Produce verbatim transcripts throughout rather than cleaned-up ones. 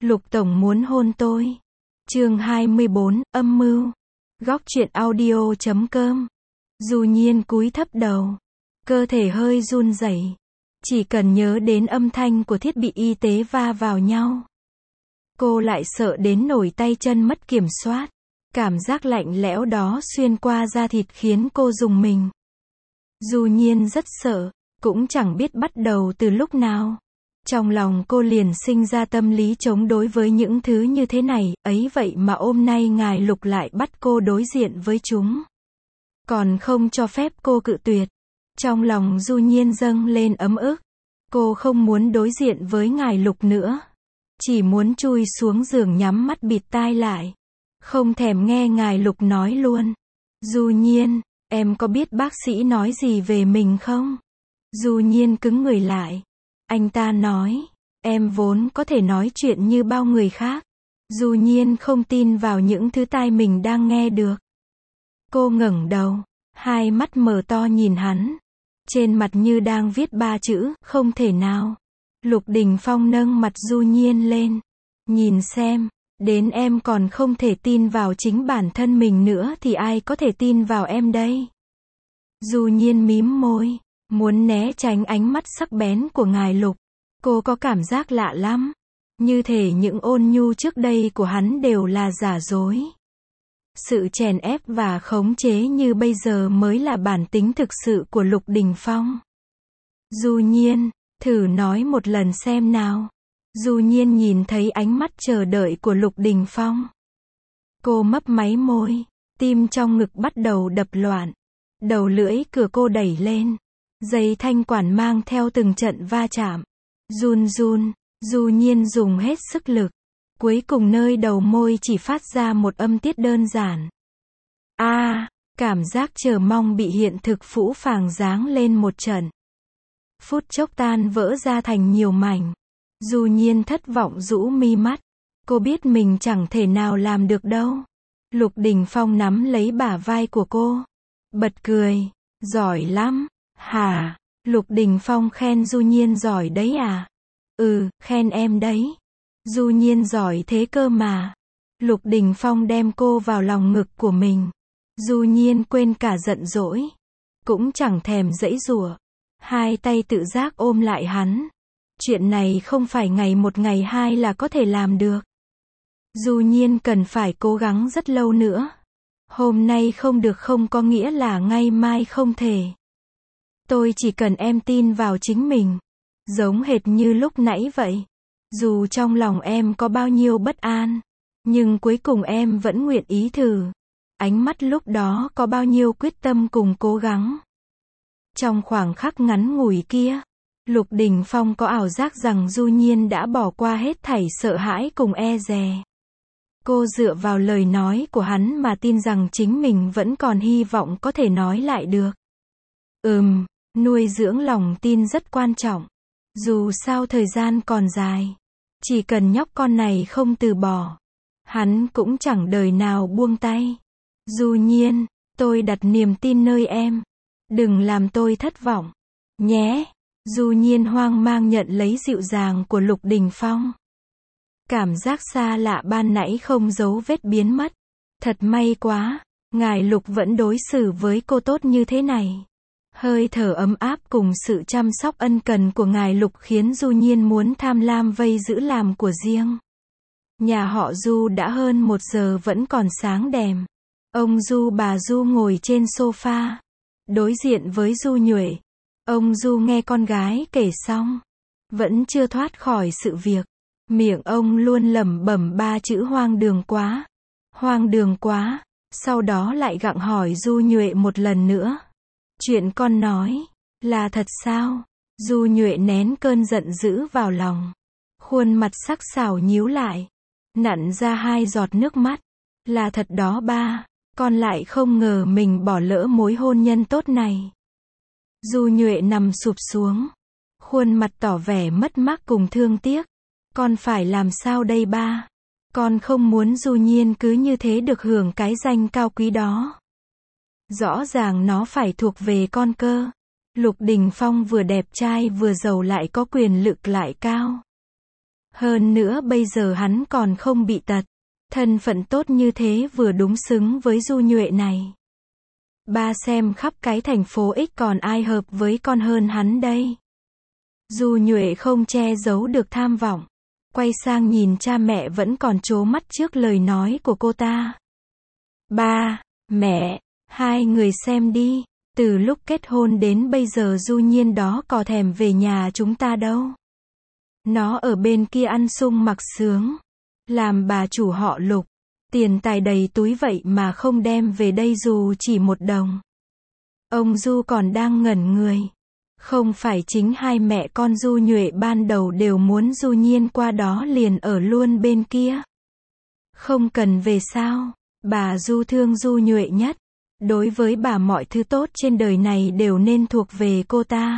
Lục Tổng muốn hôn tôi. Chương hai mươi bốn, âm mưu. Góc truyện audio chấm com. Du Nhiên cúi thấp đầu, cơ thể hơi run rẩy. Chỉ cần nhớ đến âm thanh của thiết bị y tế va vào nhau, cô lại sợ đến nổi tay chân mất kiểm soát. Cảm giác lạnh lẽo đó xuyên qua da thịt khiến cô rùng mình. Du Nhiên rất sợ, cũng chẳng biết bắt đầu từ lúc nào. Trong lòng cô liền sinh ra tâm lý chống đối với những thứ như thế này, ấy vậy mà hôm nay ngài Lục lại bắt cô đối diện với chúng. Còn không cho phép cô cự tuyệt. Trong lòng Du Nhiên dâng lên ấm ức. Cô không muốn đối diện với ngài Lục nữa. Chỉ muốn chui xuống giường nhắm mắt bịt tai lại. Không thèm nghe ngài Lục nói luôn. Du Nhiên, em có biết bác sĩ nói gì về mình không? Du Nhiên cứng người lại. Anh ta nói, em vốn có thể nói chuyện như bao người khác. Du Nhiên không tin vào những thứ tai mình đang nghe được. Cô ngẩng đầu, hai mắt mở to nhìn hắn. Trên mặt như đang viết ba chữ, không thể nào. Lục Đình Phong nâng mặt Du Nhiên lên. Nhìn xem, đến em còn không thể tin vào chính bản thân mình nữa thì ai có thể tin vào em đây? Du Nhiên mím môi, muốn né tránh ánh mắt sắc bén của ngài Lục. Cô có cảm giác lạ lắm. Như thể những ôn nhu trước đây của hắn đều là giả dối. Sự chèn ép và khống chế như bây giờ mới là bản tính thực sự của Lục Đình Phong. Du Nhiên, thử nói một lần xem nào. Du Nhiên nhìn thấy ánh mắt chờ đợi của Lục Đình Phong. Cô mấp máy môi, tim trong ngực bắt đầu đập loạn. Đầu lưỡi cửa cô đẩy lên. Dây thanh quản mang theo từng trận va chạm. Run run, Du Nhiên dùng hết sức lực. Cuối cùng nơi đầu môi chỉ phát ra một âm tiết đơn giản. A, à, cảm giác chờ mong bị hiện thực phũ phàng giáng lên một trận. Phút chốc tan vỡ ra thành nhiều mảnh. Du Nhiên thất vọng rũ mi mắt. Cô biết mình chẳng thể nào làm được đâu. Lục Đình Phong nắm lấy bả vai của cô. Bật cười. Giỏi lắm. Hả? Lục Đình Phong khen Du Nhiên giỏi đấy à? Ừ, khen em đấy. Du Nhiên giỏi thế cơ mà. Lục Đình Phong đem cô vào lòng ngực của mình. Du Nhiên quên cả giận dỗi. Cũng chẳng thèm giãy giụa. Hai tay tự giác ôm lại hắn. Chuyện này không phải ngày một ngày hai là có thể làm được. Du Nhiên cần phải cố gắng rất lâu nữa. Hôm nay không được không có nghĩa là ngày mai không thể. Tôi chỉ cần em tin vào chính mình. Giống hệt như lúc nãy vậy. Dù trong lòng em có bao nhiêu bất an, nhưng cuối cùng em vẫn nguyện ý thử. Ánh mắt lúc đó có bao nhiêu quyết tâm cùng cố gắng. Trong khoảng khắc ngắn ngủi kia, Lục Đình Phong có ảo giác rằng Du Nhiên đã bỏ qua hết thảy sợ hãi cùng e dè. Cô dựa vào lời nói của hắn mà tin rằng chính mình vẫn còn hy vọng có thể nói lại được. Ừm, nuôi dưỡng lòng tin rất quan trọng. Dù sao thời gian còn dài. Chỉ cần nhóc con này không từ bỏ, hắn cũng chẳng đời nào buông tay. Du Nhiên, tôi đặt niềm tin nơi em. Đừng làm tôi thất vọng. Nhé. Du Nhiên hoang mang nhận lấy dịu dàng của Lục Đình Phong. Cảm giác xa lạ ban nãy không dấu vết biến mất. Thật may quá, ngài Lục vẫn đối xử với cô tốt như thế này. Hơi thở ấm áp cùng sự chăm sóc ân cần của ngài Lục khiến Du Nhiên muốn tham lam vây giữ làm của riêng. Nhà họ Du đã hơn một giờ vẫn còn sáng đèn. Ông Du bà Du ngồi trên sofa, đối diện với Du Nhuệ. Ông Du nghe con gái kể xong, vẫn chưa thoát khỏi sự việc. Miệng ông luôn lẩm bẩm ba chữ hoang đường quá. Hoang đường quá. Sau đó lại gặng hỏi Du Nhuệ một lần nữa. Chuyện con nói, là thật sao? Du Nhuệ nén cơn giận dữ vào lòng. Khuôn mặt sắc sảo nhíu lại. Nặn ra hai giọt nước mắt. Là thật đó ba, con lại không ngờ mình bỏ lỡ mối hôn nhân tốt này. Du Nhuệ nằm sụp xuống. Khuôn mặt tỏ vẻ mất mát cùng thương tiếc. Con phải làm sao đây ba? Con không muốn Du Nhiên cứ như thế được hưởng cái danh cao quý đó. Rõ ràng nó phải thuộc về con cơ. Lục Đình Phong vừa đẹp trai vừa giàu lại có quyền lực lại cao. Hơn nữa bây giờ hắn còn không bị tật. Thân phận tốt như thế vừa đúng xứng với Du Nhuệ này. Ba xem khắp cái thành phố X còn ai hợp với con hơn hắn đây. Du Nhuệ không che giấu được tham vọng. Quay sang nhìn cha mẹ vẫn còn trố mắt trước lời nói của cô ta. Ba, mẹ, hai người xem đi. Từ lúc kết hôn đến bây giờ Du Nhiên đó có thèm về nhà chúng ta đâu. Nó ở bên kia ăn sung mặc sướng. Làm bà chủ họ Lục. Tiền tài đầy túi vậy mà không đem về đây dù chỉ một đồng. Ông Du còn đang ngẩn người. Không phải chính hai mẹ con Du Nhuệ ban đầu đều muốn Du Nhiên qua đó liền ở luôn bên kia. Không cần về sao? Bà Du thương Du Nhuệ nhất. Đối với bà mọi thứ tốt trên đời này đều nên thuộc về cô ta.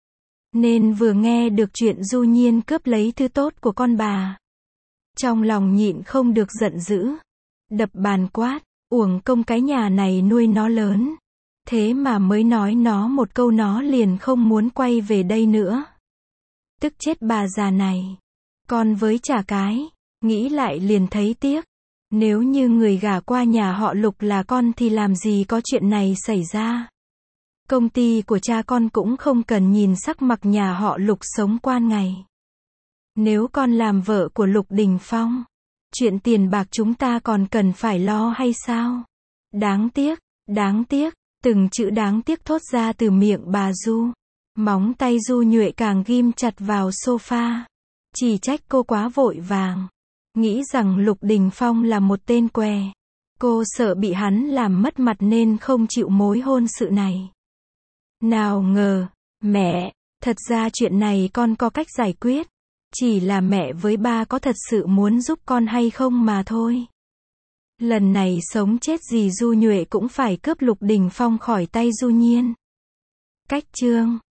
Nên vừa nghe được chuyện Du Nhiên cướp lấy thứ tốt của con bà. Trong lòng nhịn không được giận dữ. Đập bàn quát, uổng công cái nhà này nuôi nó lớn. Thế mà mới nói nó một câu nó liền không muốn quay về đây nữa. Tức chết bà già này. Con với chả cái, nghĩ lại liền thấy tiếc. Nếu như người gả qua nhà họ Lục là con thì làm gì có chuyện này xảy ra. Công ty của cha con cũng không cần nhìn sắc mặt nhà họ Lục sống qua ngày. Nếu con làm vợ của Lục Đình Phong, chuyện tiền bạc chúng ta còn cần phải lo hay sao? Đáng tiếc, đáng tiếc, từng chữ đáng tiếc thốt ra từ miệng bà Du. Móng tay Du Nhuệ càng ghim chặt vào sofa. Chỉ trách cô quá vội vàng. Nghĩ rằng Lục Đình Phong là một tên què. Cô sợ bị hắn làm mất mặt nên không chịu mối hôn sự này. Nào ngờ, mẹ, thật ra chuyện này con có cách giải quyết. Chỉ là mẹ với ba có thật sự muốn giúp con hay không mà thôi. Lần này sống chết gì Du Nhuệ cũng phải cướp Lục Đình Phong khỏi tay Du Nhiên. Cách chương